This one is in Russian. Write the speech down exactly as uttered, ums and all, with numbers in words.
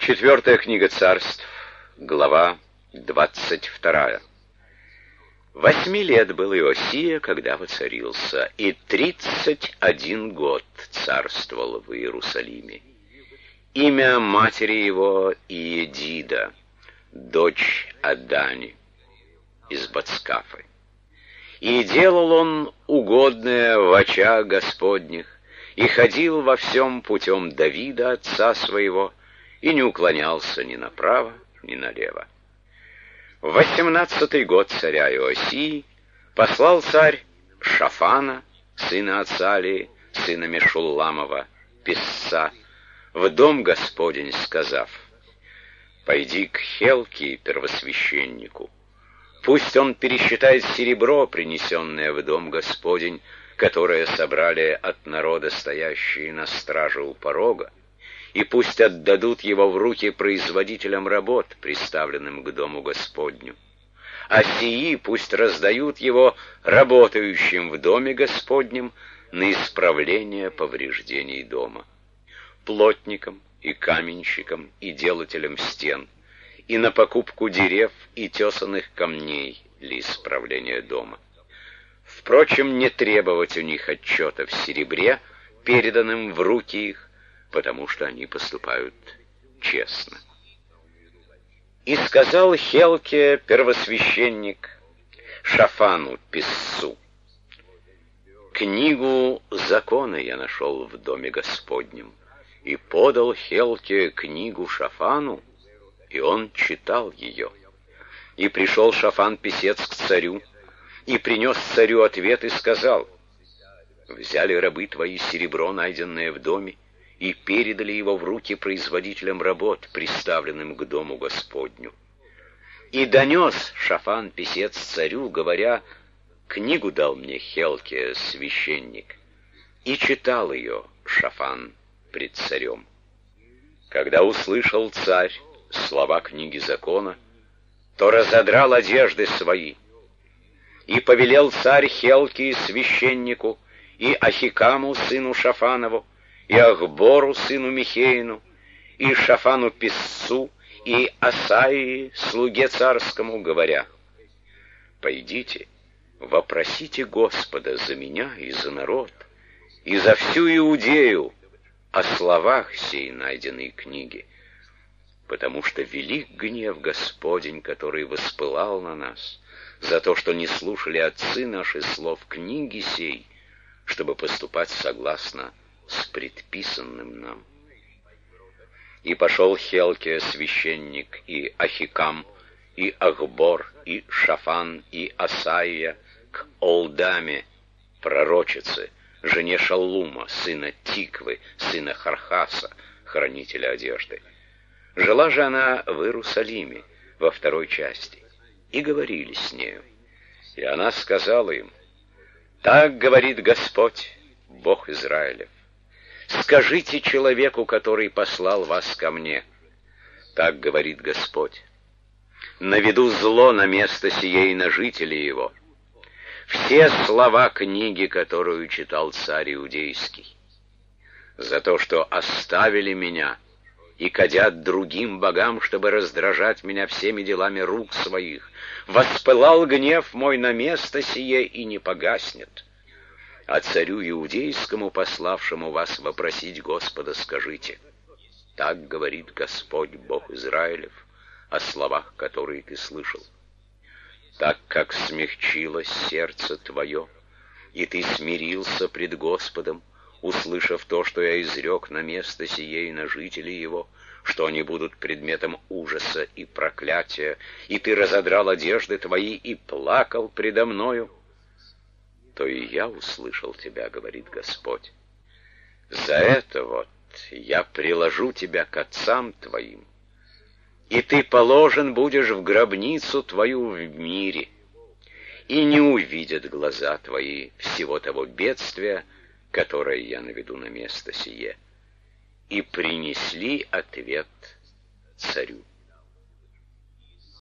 Четвертая книга Царств, глава двадцать вторая. Восьми лет был Иосия, когда воцарился, и тридцать один год царствовал в Иерусалиме. Имя матери его Иедида, дочь Адани, из Бацкафы. И делал он угодное в очах Господних, и ходил во всем путем Давида, отца своего, и не уклонялся ни направо, ни налево. В восемнадцатый год царя Иосии послал царь Шафана, сына Ацалии, сына Мешулламова, писца, в дом Господень, сказав: «Пойди к Хелкии, первосвященнику, пусть он пересчитает серебро, принесенное в дом Господень, которое собрали от народа, стоящие на страже у порога, и пусть отдадут его в руки производителям работ, приставленным к дому Господню. А сии пусть раздают его работающим в доме Господнем на исправление повреждений дома, плотникам и каменщикам и делателям стен, и на покупку дерев и тесаных камней для исправления дома. Впрочем, не требовать у них отчета в серебре, переданным в руки их, потому что они поступают честно». И сказал Хелке, первосвященник, Шафану, писцу: «Книгу закона я нашел в доме Господнем». И подал Хелке книгу Шафану, и он читал ее. И пришел Шафан, писец, к царю, и принес царю ответ, и сказал: «Взяли рабы твои серебро, найденное в доме, и передали его в руки производителям работ, приставленным к дому Господню». И донес Шафан, писец, царю, говоря: «Книгу дал мне Хелке, священник». И читал ее Шафан пред царем. Когда услышал царь слова книги закона, то разодрал одежды свои. И повелел царь Хелке, священнику, и Ахикаму, сыну Шафанову, и Ахбору, сыну Михеину, и Шафану, писцу, и Асаии, слуге царскому, говоря: «Пойдите, вопросите Господа за меня и за народ, и за всю Иудею о словах сей найденной книги, потому что велик гнев Господень, который воспылал на нас, за то, что не слушали отцы наши слов книги сей, чтобы поступать согласно с предписанным нам». И пошел Хелке, священник, и Ахикам, и Ахбор, и Шафан, и Асаия к Олдаме, пророчице, жене Шаллума, сына Тиквы, сына Хархаса, хранителя одежды. Жила же она в Иерусалиме, во второй части, и говорили с нею. И она сказала им: «Так говорит Господь, Бог Израилев: скажите человеку, который послал вас ко мне, так говорит Господь: наведу зло на место сие и на жителей его. Все слова книги, которую читал царь Иудейский, за то, что оставили меня и кадят другим богам, чтобы раздражать меня всеми делами рук своих, воспылал гнев мой на место сие и не погаснет. А царю Иудейскому, пославшему вас вопросить Господа, скажите: так говорит Господь, Бог Израилев, о словах, которые ты слышал. Так как смягчилось сердце твое, и ты смирился пред Господом, услышав то, что я изрек на место сие и на жителей его, что они будут предметом ужаса и проклятия, и ты разодрал одежды твои и плакал предо мною, то и я услышал тебя, говорит Господь. За это вот я приложу тебя к отцам твоим, и ты положен будешь в гробницу твою в мире, и не увидят глаза твои всего того бедствия, которое я наведу на место сие». И принесли ответ царю.